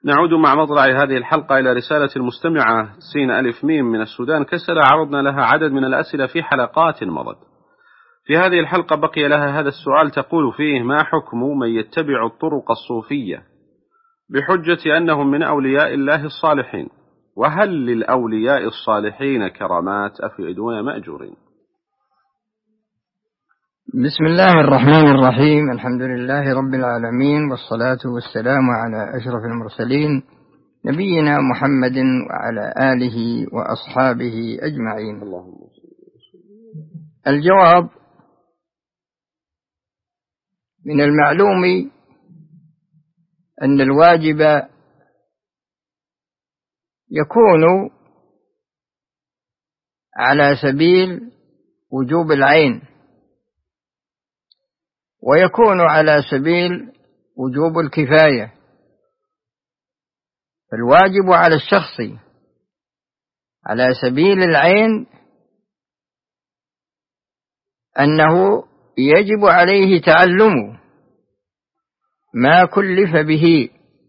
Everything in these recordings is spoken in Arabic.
نعود مع مطلع هذه الحلقة إلى رسالة المستمعة سين ألف ميم من السودان كسل، عرضنا لها عدد من الأسئلة في حلقات مضت. في هذه الحلقة بقي لها هذا السؤال، تقول فيه: ما حكم من يتبع الطرق الصوفية بحجة أنهم من أولياء الله الصالحين؟ وهل للأولياء الصالحين كرامات أفيدون مأجورين؟ بسم الله الرحمن الرحيم. الحمد لله رب العالمين، والصلاة والسلام على أشرف المرسلين نبينا محمد وعلى آله وأصحابه أجمعين. الجواب: من المعلوم أن الواجب يكون على سبيل وجوب العين، ويكون على سبيل وجوب الكفاية. فالواجب على الشخص على سبيل العين أنه يجب عليه تعلم ما كلف به.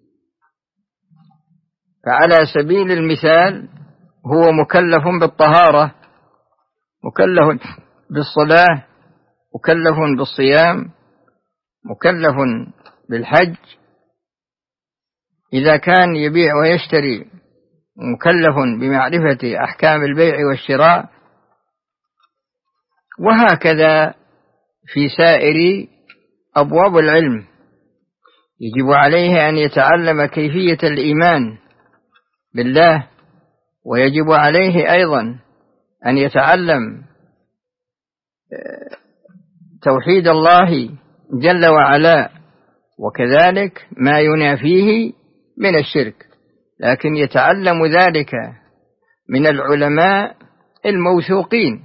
فعلى سبيل المثال هو مكلف بالطهارة، مكلف بالصلاة، مكلف بالصيام، مكلف بالحج. إذا كان يبيع ويشتري مكلف بمعرفة أحكام البيع والشراء، وهكذا في سائر أبواب العلم. يجب عليه أن يتعلم كيفية الإيمان بالله، ويجب عليه أيضا أن يتعلم توحيد الله جل وعلا، وكذلك ما ينافيه من الشرك، لكن يتعلم ذلك من العلماء الموثوقين.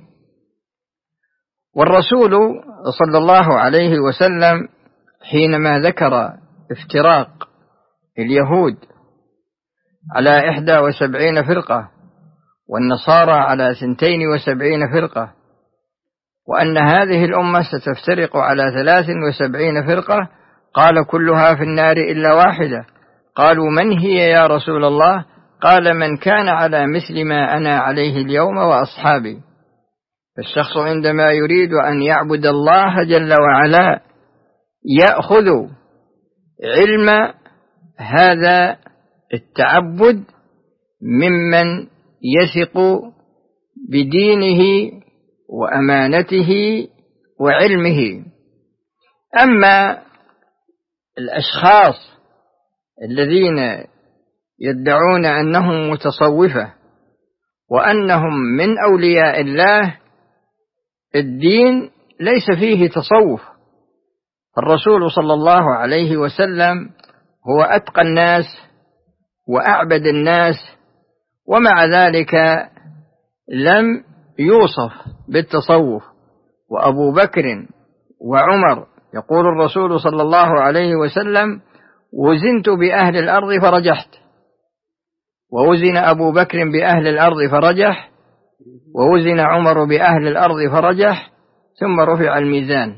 والرسول صلى الله عليه وسلم حينما ذكر افتراق اليهود على 71 فرقة والنصارى على 72 فرقة، وأن هذه الأمة ستفترق على 73 فرقة، قال: كلها في النار إلا واحدة. قالوا: من هي يا رسول الله؟ قال: من كان على مثل ما أنا عليه اليوم وأصحابي. فالشخص عندما يريد أن يعبد الله جل وعلا يأخذ علم هذا التعبد ممن يثق بدينه وأمانته وعلمه. أما الأشخاص الذين يدعون أنهم متصوفة وأنهم من أولياء الله، الدين ليس فيه تصوف. الرسول صلى الله عليه وسلم هو أتقى الناس وأعبد الناس، ومع ذلك لم يوصف بالتصوف. وأبو بكر وعمر، يقول الرسول صلى الله عليه وسلم: وزنت بأهل الأرض فرجحت. ووزن أبو بكر بأهل الأرض فرجح، ووزن عمر بأهل الأرض فرجح، ثم رفع الميزان.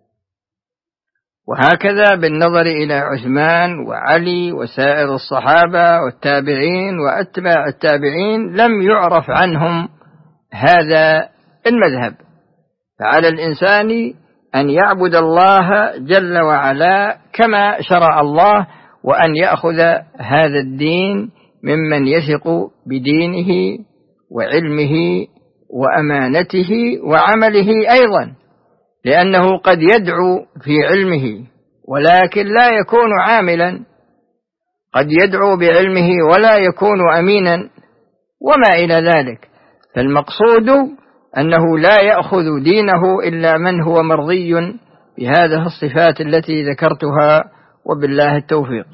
وهكذا بالنظر إلى عثمان وعلي وسائر الصحابة والتابعين وأتباع التابعين لم يعرف عنهم هذا المذهب. فعلى الإنسان أن يعبد الله جل وعلا كما شرع الله، وأن يأخذ هذا الدين ممن يثق بدينه وعلمه وأمانته وعمله أيضا، لأنه قد يدعو في علمه ولكن لا يكون عاملا، قد يدعو بعلمه ولا يكون أمينا وما إلى ذلك. فالمقصود أنه لا يأخذ دينه إلا من هو مرضي بهذه الصفات التي ذكرتها، وبالله التوفيق.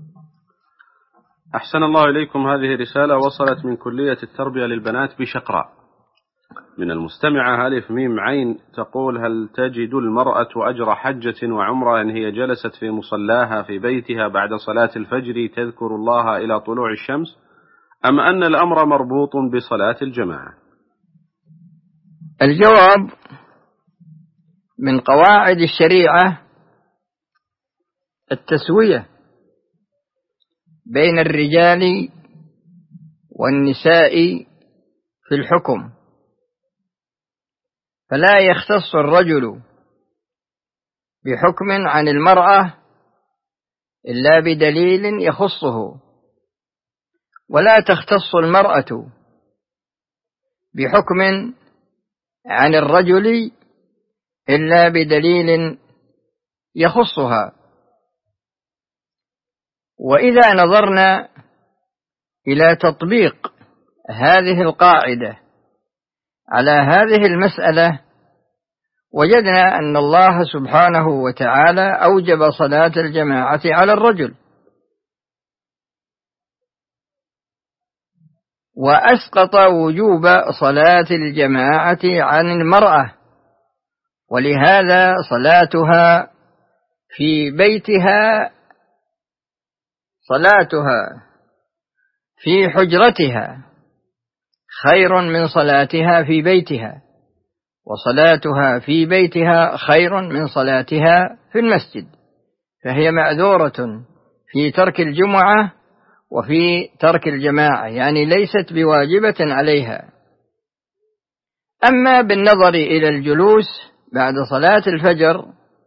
أحسن الله إليكم. هذه رسالة وصلت من كلية التربية للبنات بشقراء من المستمعة ألف ميم عين، تقول: هل تجد المرأة أجر حجة وعمرة إن هي جلست في مصلاها في بيتها بعد صلاة الفجر تذكر الله إلى طلوع الشمس، أم أن الأمر مربوط بصلاة الجماعة؟ الجواب: من قواعد الشريعة التسوية، بين الرجال والنساء في الحكم، فلا يختص الرجل بحكم عن المرأة إلا بدليل يخصه، ولا تختص المرأة بحكم عن الرجل إلا بدليل يخصها. وإذا نظرنا إلى تطبيق هذه القاعدة على هذه المسألة وجدنا أن الله سبحانه وتعالى أوجب صلاة الجماعة على الرجل، وأسقط وجوب صلاة الجماعة عن المرأة، ولهذا صلاتها في بيتها، صلاتها في حجرتها خير من صلاتها في بيتها، وصلاتها في بيتها خير من صلاتها في المسجد، فهي معذورة في ترك الجمعة وفي ترك الجماعة، يعني ليست بواجبة عليها. أما بالنظر إلى الجلوس بعد صلاة الفجر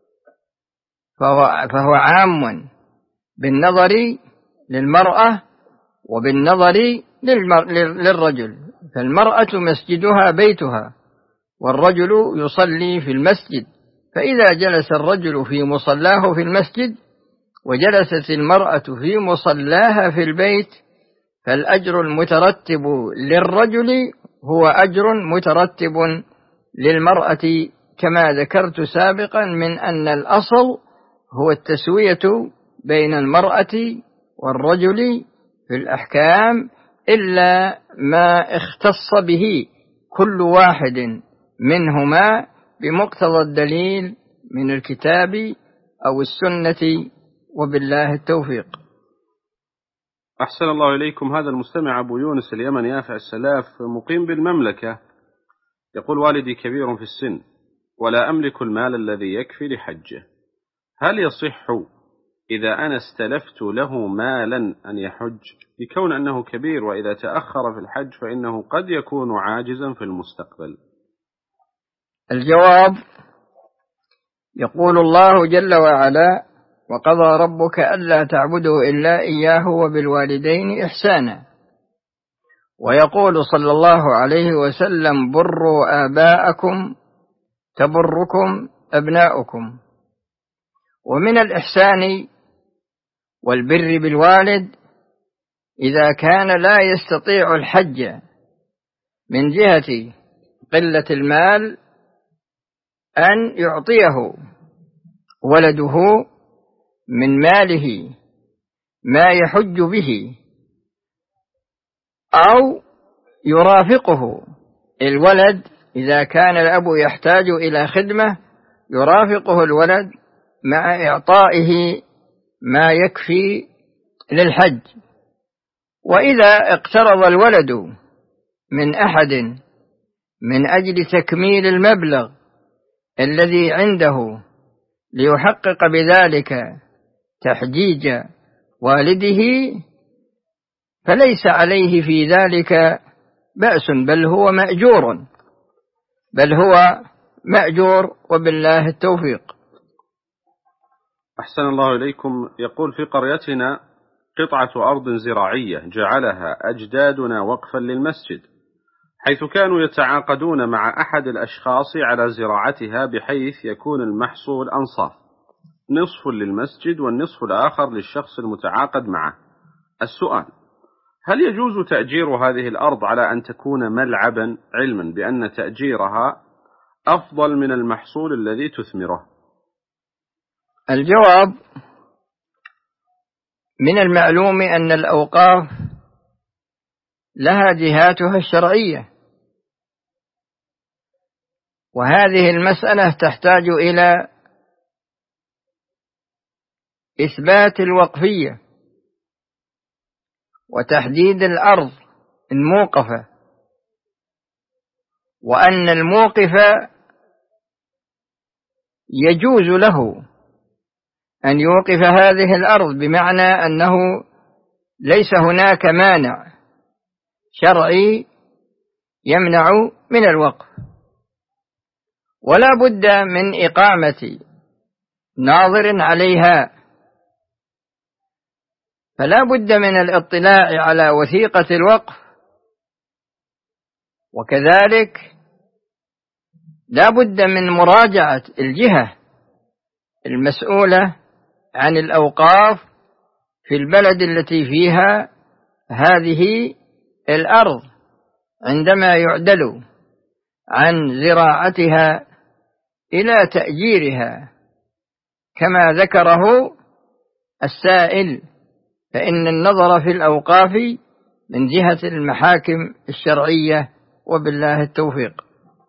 فهو عام بالنظر للمرأة وبالنظر للرجل، فالمرأة مسجدها بيتها والرجل يصلي في المسجد، فإذا جلس الرجل في مصلاه في المسجد وجلست المرأة في مصلاها في البيت فالأجر المترتب للرجل هو أجر مترتب للمرأة، كما ذكرت سابقا من أن الأصل هو التسوية بين المرأة والرجل في الأحكام، إلا ما اختص به كل واحد منهما بمقتضى الدليل من الكتاب أو السنة، وبالله التوفيق. أحسن الله إليكم. هذا المستمع أبو يونس اليمني يافع السلاف مقيم بالمملكة، يقول: والدي كبير في السن ولا أملك المال الذي يكفي لحجه، هل يصح إذا أنا استلفت له مالا أن يحج، بكون أنه كبير وإذا تأخر في الحج فإنه قد يكون عاجزا في المستقبل؟ الجواب: يقول الله جل وعلا: وقضى ربك ألا تعبدوا إلا إياه وبالوالدين إحسانا. ويقول صلى الله عليه وسلم: بروا آباءكم تبركم أبناؤكم. ومن الإحسان والبر بالوالد إذا كان لا يستطيع الحج من جهة قلة المال أن يعطيه ولده من ماله ما يحج به، أو يرافقه الولد إذا كان الأب يحتاج إلى خدمة، يرافقه الولد مع إعطائه ما يكفي للحج. وإذا اقترض الولد من أحد من أجل تكميل المبلغ الذي عنده ليحقق بذلك تحجيج والده فليس عليه في ذلك بأس، بل هو مأجور، وبالله التوفيق. أحسن الله إليكم. يقول: في قريتنا قطعة أرض زراعية جعلها أجدادنا وقفا للمسجد، حيث كانوا يتعاقدون مع أحد الأشخاص على زراعتها، بحيث يكون المحصول أنصاف، نصف للمسجد والنصف الآخر للشخص المتعاقد معه. السؤال: هل يجوز تأجير هذه الأرض على أن تكون ملعبا، علما بأن تأجيرها أفضل من المحصول الذي تثمره؟ الجواب: من المعلوم أن الأوقاف لها جهاتها الشرعية، وهذه المسألة تحتاج إلى إثبات الوقفية وتحديد الأرض الموقفة، وأن الموقف يجوز له أن يوقف هذه الأرض، بمعنى أنه ليس هناك مانع شرعي يمنع من الوقف، ولا بد من إقامة ناظر عليها، فلا بد من الاطلاع على وثيقة الوقف، وكذلك لا بد من مراجعة الجهة المسؤولة عن الأوقاف في البلد التي فيها هذه الأرض عندما يعدل عن زراعتها إلى تأجيرها كما ذكره السائل، فإن النظر في الأوقاف من جهة المحاكم الشرعية، وبالله التوفيق.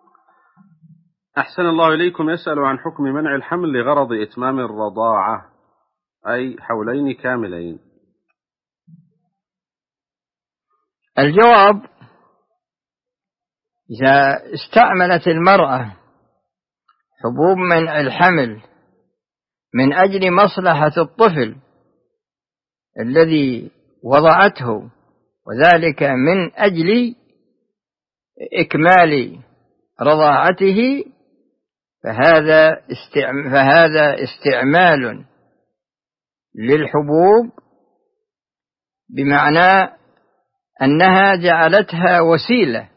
أحسن الله إليكم. يسأل عن حكم منع الحمل لغرض إتمام الرضاعة، أي حولين كاملين. الجواب: إذا استعملت المرأة حبوب منع الحمل من أجل مصلحة الطفل الذي وضعته، وذلك من أجل إكمال رضاعته، فهذا استعمال للحبوب، بمعنى أنها جعلتها وسيلة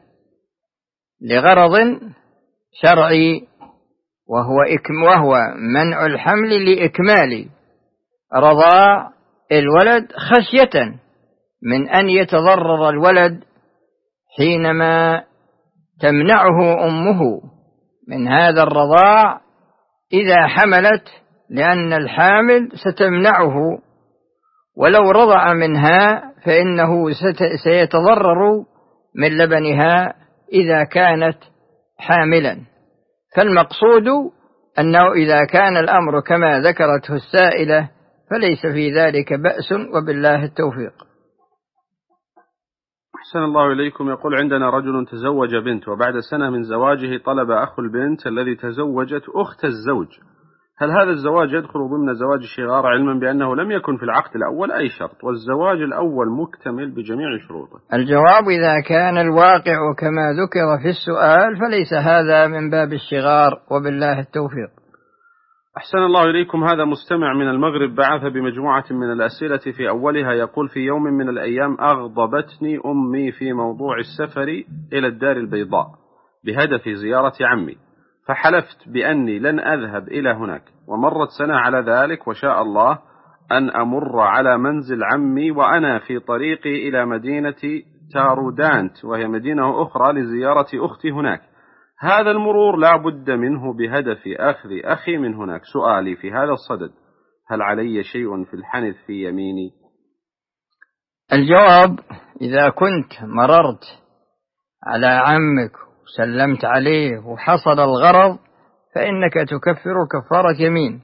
لغرض شرعي، وهو منع الحمل لإكمال رضاع الولد، خشية من أن يتضرر الولد حينما تمنعه أمه من هذا الرضاع إذا حملت، لأن الحامل ستمنعه، ولو رضع منها فإنه سيتضرر من لبنها إذا كانت حاملا. فالمقصود أنه إذا كان الأمر كما ذكرته السائلة فليس في ذلك بأس، وبالله التوفيق. أحسن الله إليكم. يقول: عندنا رجل تزوج بنت، وبعد سنة من زواجه طلب أخو البنت الذي تزوجت أخت الزوج، هل هذا الزواج يدخل ضمن زواج الشغار، علما بأنه لم يكن في العقد الأول أي شرط، والزواج الأول مكتمل بجميع شروطه؟ الجواب: إذا كان الواقع كما ذكر في السؤال فليس هذا من باب الشغار، وبالله التوفيق. أحسن الله إليكم. هذا مستمع من المغرب بعث بمجموعة من الأسئلة، في أولها يقول: في يوم من الأيام أغضبتني أمي في موضوع السفر إلى الدار البيضاء بهدف زيارة عمي، فحلفت بأني لن أذهب إلى هناك، ومرت سنة على ذلك، وشاء الله أن أمر على منزل عمي وأنا في طريقي إلى مدينة تارودانت، وهي مدينة أخرى، لزيارة أختي هناك. هذا المرور لا بد منه بهدف أخذ أخي من هناك. سؤالي في هذا الصدد: هل علي شيء في الحنث في يميني؟ الجواب: إذا كنت مررت على عمك وسلمت عليه وحصل الغرض فإنك تكفر كفارة يمين.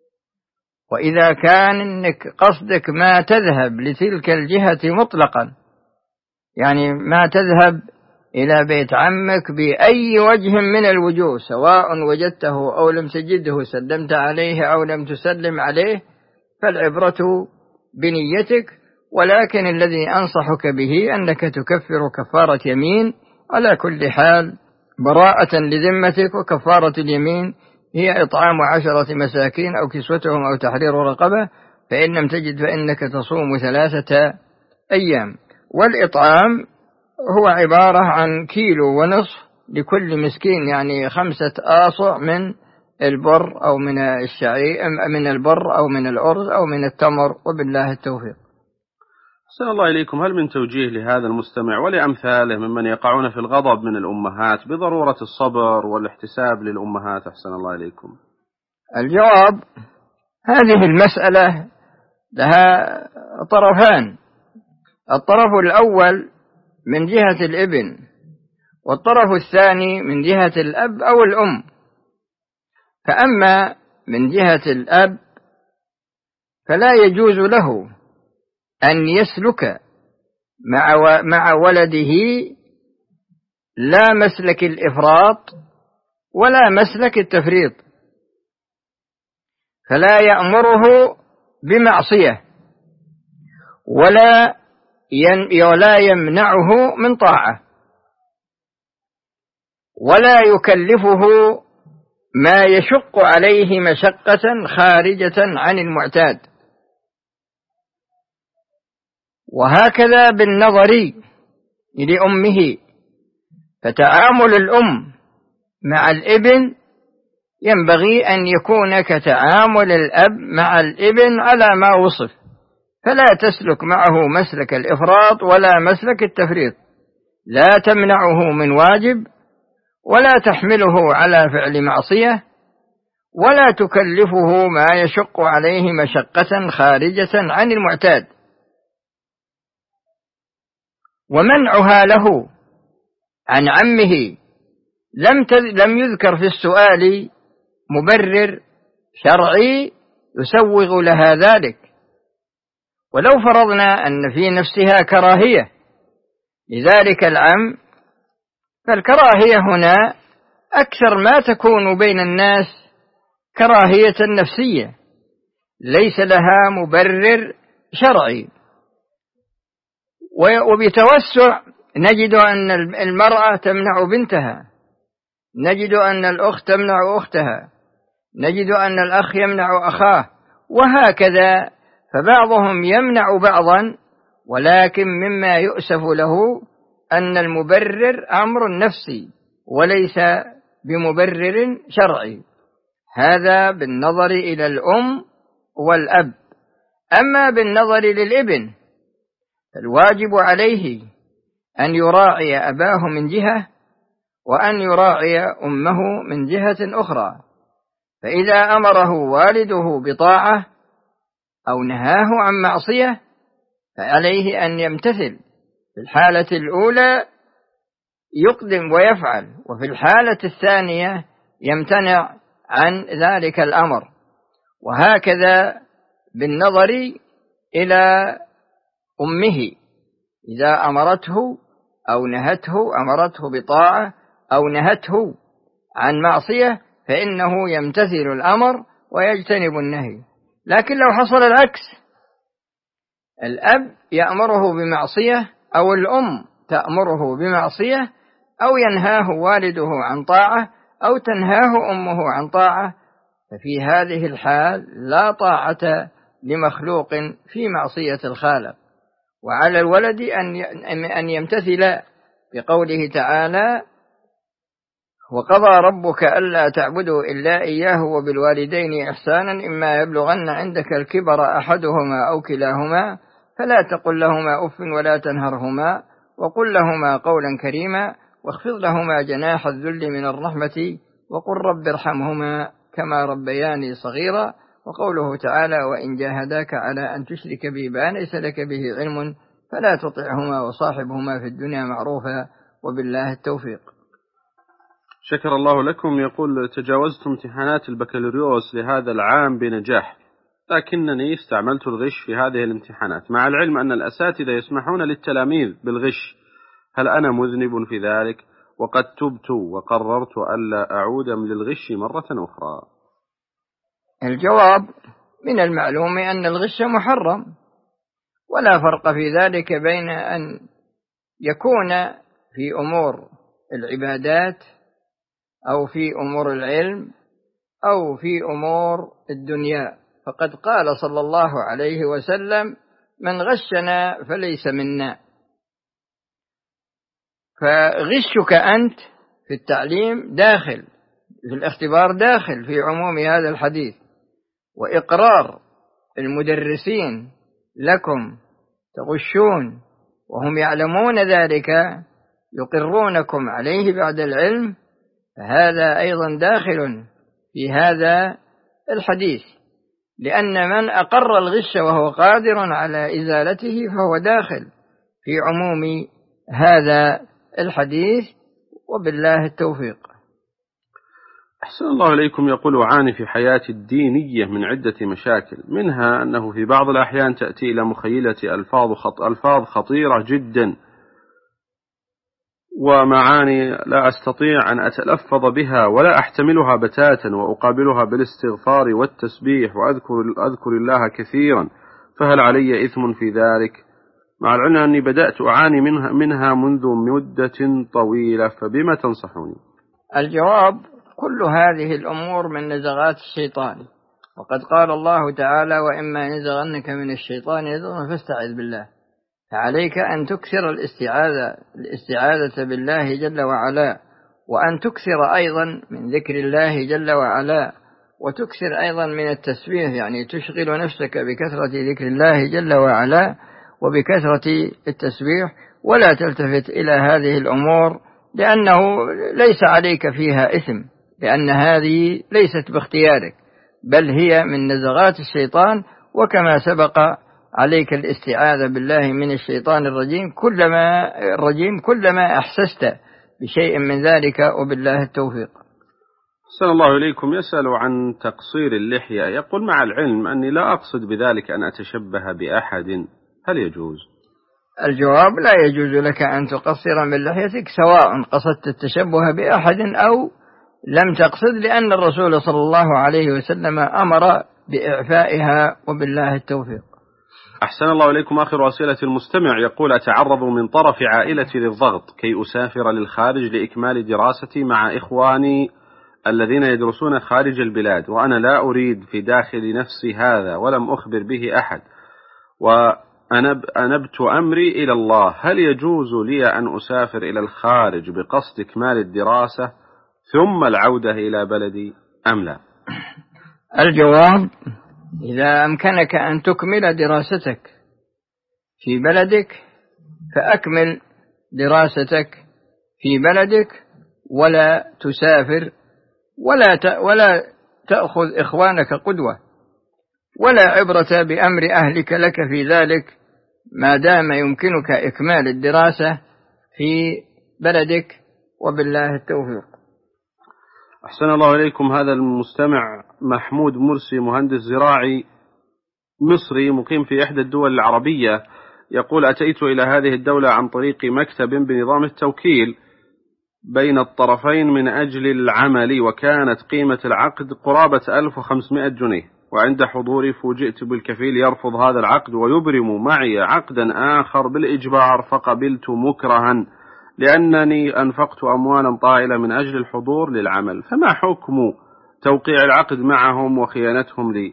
وإذا كان إنك قصدك ما تذهب لتلك الجهة مطلقا، يعني ما تذهب إلى بيت عمك بأي وجه من الوجوه، سواء وجدته أو لم تجده، سلمت عليه أو لم تسلم عليه، فالعبرة بنيتك. ولكن الذي أنصحك به أنك تكفر كفارة يمين على كل حال، براءة لذمتك. وكفارة اليمين هي إطعام 10 مساكين أو كسوتهم أو تحرير رقبة، فإن لم تجد فإنك تصوم 3 أيام. والإطعام هو عبارة عن 1.5 كيلو لكل مسكين، يعني 5 آصع من البر أو من الشعير، من البر أو من الأرز أو من التمر، وبالله التوفيق. أحسن الله إليكم. هل من توجيه لهذا المستمع ولأمثاله ممن يقعون في الغضب من الأمهات بضرورة الصبر والاحتساب للأمهات؟ أحسن الله إليكم. الجواب: هذه المسألة لها طرفان: الطرف الأول من جهة الابن، والطرف الثاني من جهة الأب أو الأم. فأما من جهة الأب فلا يجوز له أن يسلك مع ولده لا مسلك الإفراط ولا مسلك التفريط، فلا يأمره بمعصية ولا يمنعه من طاعة، ولا يكلفه ما يشق عليه مشقة خارجة عن المعتاد. وهكذا بالنظر لأمه، فتعامل الأم مع الابن ينبغي أن يكون كتعامل الأب مع الابن على ما وصف، فلا تسلك معه مسلك الإفراط ولا مسلك التفريط، لا تمنعه من واجب ولا تحمله على فعل معصية، ولا تكلفه ما يشق عليه مشقة خارجة عن المعتاد. ومنعها له عن عمه لم يذكر في السؤال مبرر شرعي يسوغ لها ذلك. ولو فرضنا أن في نفسها كراهية لذلك العم، فالكراهية هنا أكثر ما تكون بين الناس كراهية نفسية ليس لها مبرر شرعي. وبتوسع نجد أن المرأة تمنع بنتها، نجد أن الأخت تمنع أختها، نجد أن الأخ يمنع أخاه، وهكذا. فبعضهم يمنع بعضا، ولكن مما يؤسف له أن المبرر أمر نفسي وليس بمبرر شرعي. هذا بالنظر إلى الأم والأب. أما بالنظر للابن فالواجب عليه أن يراعي أباه من جهة، وأن يراعي أمه من جهة أخرى. فإذا أمره والده بطاعة أو نهاه عن معصية فعليه أن يمتثل. في الحالة الأولى يقدم ويفعل، وفي الحالة الثانية يمتنع عن ذلك الأمر. وهكذا بالنظر إلى أمه، إذا أمرته أو نهته، أمرته بطاعة أو نهته عن معصية، فإنه يمتثل الأمر ويجتنب النهي. لكن لو حصل العكس، الأب يأمره بمعصية أو الأم تأمره بمعصية، أو ينهاه والده عن طاعة أو تنهاه أمه عن طاعة، ففي هذه الحال لا طاعة لمخلوق في معصية الخالق. وعلى الولد أن يمتثل بقوله تعالى: وقضى ربك ألا تعبدوا إلا إياه وبالوالدين إحسانا إما يبلغن عندك الكبر أحدهما أو كلاهما فلا تقل لهما أف ولا تنهرهما وقل لهما قولا كريما واخفض لهما جناح الذل من الرحمة وقل رب ارحمهما كما ربياني صغيرا. وقوله تعالى: وإن جاهداك على أن تشرك بي ما ليس لك به علم فلا تطعهما وصاحبهما في الدنيا معروفا وبالله التوفيق. شكر الله لكم. يقول: تجاوزت امتحانات البكالوريوس لهذا العام بنجاح، لكنني استعملت الغش في هذه الامتحانات، مع العلم أن الأساتذة يسمحون للتلاميذ بالغش. هل أنا مذنب في ذلك؟ وقد تبت وقررت ألا أعود للغش مرة أخرى. الجواب: من المعلوم أن الغش محرم، ولا فرق في ذلك بين أن يكون في أمور العبادات أو في أمور العلم أو في أمور الدنيا. فقد قال صلى الله عليه وسلم: من غشنا فليس منا. فغشك أنت في التعليم داخل في الاختبار، داخل في عموم هذا الحديث. وإقرار المدرسين لكم تغشون وهم يعلمون ذلك، يقرونكم عليه بعد العلم، فهذا أيضا داخل في هذا الحديث، لأن من أقر الغش وهو قادر على إزالته فهو داخل في عموم هذا الحديث، وبالله التوفيق. أحسن الله إليكم. يقول: أعاني في حياتي الدينية من عدة مشاكل، منها أنه في بعض الأحيان تأتي إلى مخيلتي ألفاظ خطيرة جدا ومعاني لا أستطيع أن أتلفظ بها ولا أحتملها بتاتا، وأقابلها بالاستغفار والتسبيح وأذكر الله كثيرا، فهل علي إثم في ذلك؟ مع العلم أني بدأت أعاني منها منذ مدة طويلة، فبما تنصحوني؟ الجواب: كل هذه الأمور من نزغات الشيطان، وقد قال الله تعالى: وإما ينزغنك من الشيطان نزغ فاستعذ بالله. فعليك أن تكثر الاستعاذة بالله جل وعلا، وأن تكثر أيضا من ذكر الله جل وعلا، وتكثر أيضا من التسبيح، يعني تشغل نفسك بكثرة ذكر الله جل وعلا وبكثرة التسبيح، ولا تلتفت إلى هذه الأمور، لأنه ليس عليك فيها إثم، لأن هذه ليست باختيارك، بل هي من نزغات الشيطان. وكما سبق عليك الاستعاذة بالله من الشيطان الرجيم كلما أحسست بشيء من ذلك، وبالله التوفيق. أحسن الله إليكم. يسأل عن تقصير اللحية، يقول: مع العلم أني لا أقصد بذلك أن أتشبه بأحد، هل يجوز؟ الجواب: لا يجوز لك أن تقصر من لحيتك، سواء قصدت التشبه بأحد أو لم تقصد، لأن الرسول صلى الله عليه وسلم أمر بإعفائها، وبالله التوفيق. أحسن الله إليكم. آخر أسئلة المستمع يقول: أتعرض من طرف عائلتي للضغط كي أسافر للخارج لإكمال دراستي مع إخواني الذين يدرسون خارج البلاد، وأنا لا أريد في داخل نفسي هذا ولم أخبر به أحد، وأنبت أمري إلى الله، هل يجوز لي أن أسافر إلى الخارج بقصد إكمال الدراسة ثم العودة إلى بلدي أم لا؟ الجواب: إذا أمكنك أن تكمل دراستك في بلدك فأكمل دراستك في بلدك، ولا تسافر، ولا تأخذ إخوانك قدوة، ولا عبرة بأمر أهلك لك في ذلك، ما دام يمكنك إكمال الدراسة في بلدك، وبالله التوفيق. أحسن الله إليكم. هذا المستمع محمود مرسي، مهندس زراعي مصري مقيم في إحدى الدول العربية، يقول: أتيت إلى هذه الدولة عن طريق مكتب بنظام التوكيل بين الطرفين من أجل العمل، وكانت قيمة العقد قرابة 1500 جنيه، وعند حضوري فوجئت بالكفيل يرفض هذا العقد ويبرم معي عقدا آخر بالإجبار، فقبلت مكرها لأنني أنفقت أموالا طائلة من أجل الحضور للعمل، فما حكم توقيع العقد معهم وخيانتهم لي؟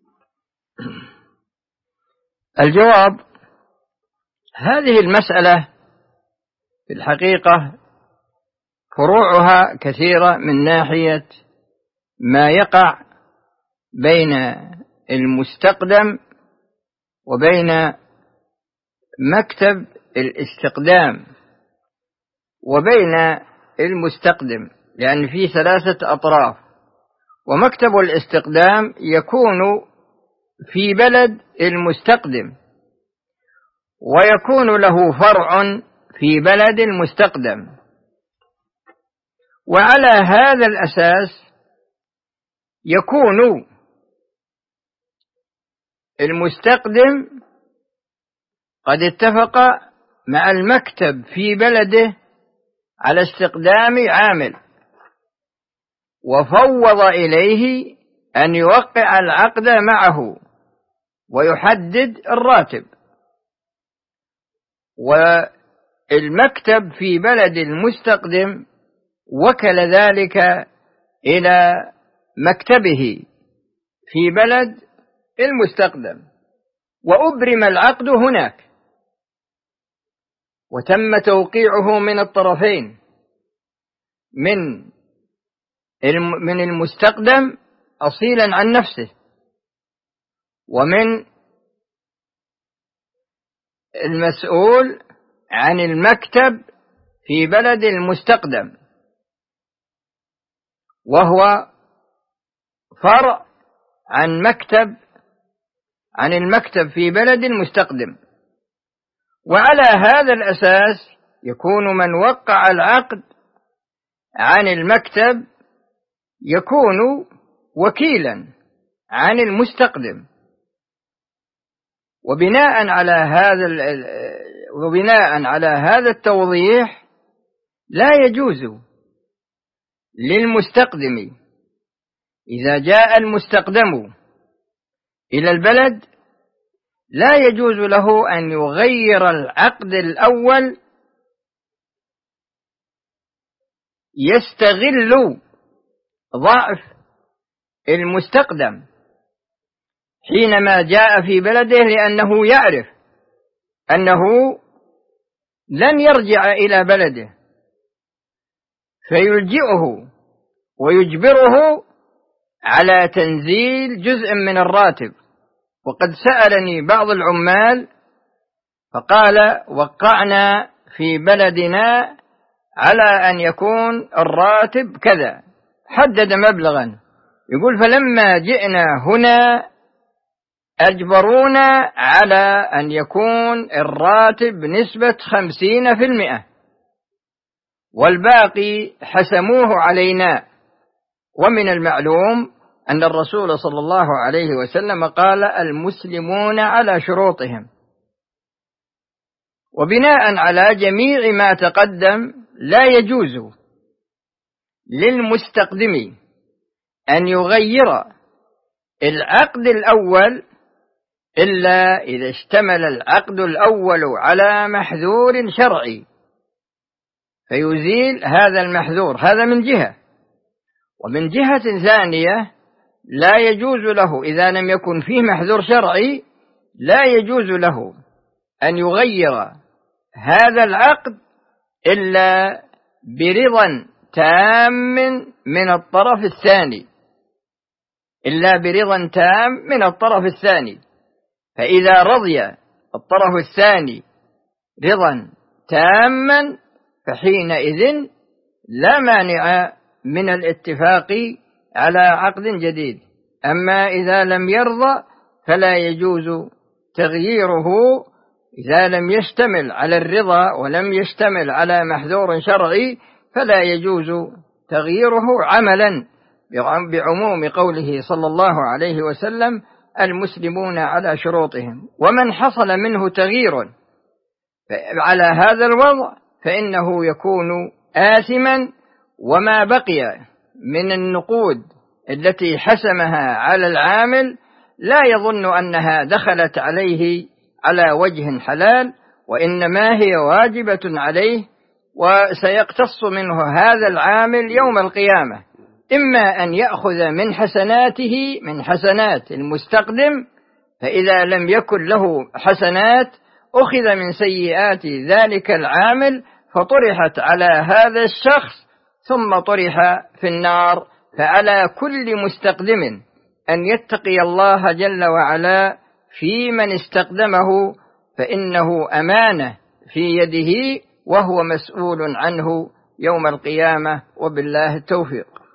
الجواب: هذه المسألة في الحقيقة فروعها كثيرة، من ناحية ما يقع بين المستقدم وبين مكتب الاستقدام وبين المستقدم، لأن في 3 أطراف، ومكتب الاستقدام يكون في بلد المستقدم، ويكون له فرع في بلد المستقدم، وعلى هذا الأساس يكون المستقدم قد اتفق مع المكتب في بلده على استقدام عامل، وفوض إليه أن يوقع العقد معه ويحدد الراتب، والمكتب في بلد المستقدم وكل ذلك إلى مكتبه في بلد المستقدم، وأبرم العقد هناك، وتم توقيعه من الطرفين، من المستقدم أصيلا عن نفسه، ومن المسؤول عن المكتب في بلد المستقدم، وهو فرع عن المكتب في بلد المستقدم. وعلى هذا الأساس يكون من وقع العقد عن المكتب يكون وكيلا عن المستقدم، وبناء على هذا التوضيح لا يجوز للمستقدم إذا جاء المستقدم إلى البلد لا يجوز له أن يغير العقد الأول يستغل ضعف المستقدم حينما جاء في بلده، لأنه يعرف أنه لن يرجع إلى بلده، فيلجئه ويجبره على تنزيل جزء من الراتب. وقد سألني بعض العمال فقال: وقعنا في بلدنا على أن يكون الراتب كذا، حدد مبلغا، يقول: فلما جئنا هنا أجبرونا على أن يكون الراتب بنسبة 50%، والباقي حسموه علينا. ومن المعلوم أن الرسول صلى الله عليه وسلم قال: المسلمون على شروطهم. وبناء على جميع ما تقدم لا يجوز للمستقدم أن يغير العقد الأول إلا إذا اشتمل العقد الأول على محذور شرعي فيزيل هذا المحذور، هذا من جهة. ومن جهة ثانية لا يجوز له إذا لم يكن فيه محذور شرعي، لا يجوز له أن يغير هذا العقد إلا برضا تام من الطرف الثاني، إلا برضا تام من الطرف الثاني. فإذا رضي الطرف الثاني رضا تاما فحينئذ لا مانع من الاتفاق على عقد جديد. أما إذا لم يرضى فلا يجوز تغييره إذا لم يشتمل على الرضا ولم يشتمل على محذور شرعي، فلا يجوز تغييره عملا بعموم قوله صلى الله عليه وسلم: المسلمون على شروطهم. ومن حصل منه تغيير على هذا الوضع فإنه يكون آثما، وما بقي من النقود التي حسمها على العامل لا يظن أنها دخلت عليه على وجه حلال، وإنما هي واجبة عليه، وسيقتص منه هذا العامل يوم القيامة، إما أن يأخذ من حسناته من حسنات المستقدم، فإذا لم يكن له حسنات أخذ من سيئات ذلك العامل فطرحت على هذا الشخص ثم طرح في النار. فعلى كل مستقدم أن يتقي الله جل وعلا في من استقدمه، فإنه أمانة في يده وهو مسؤول عنه يوم القيامة، وبالله التوفيق.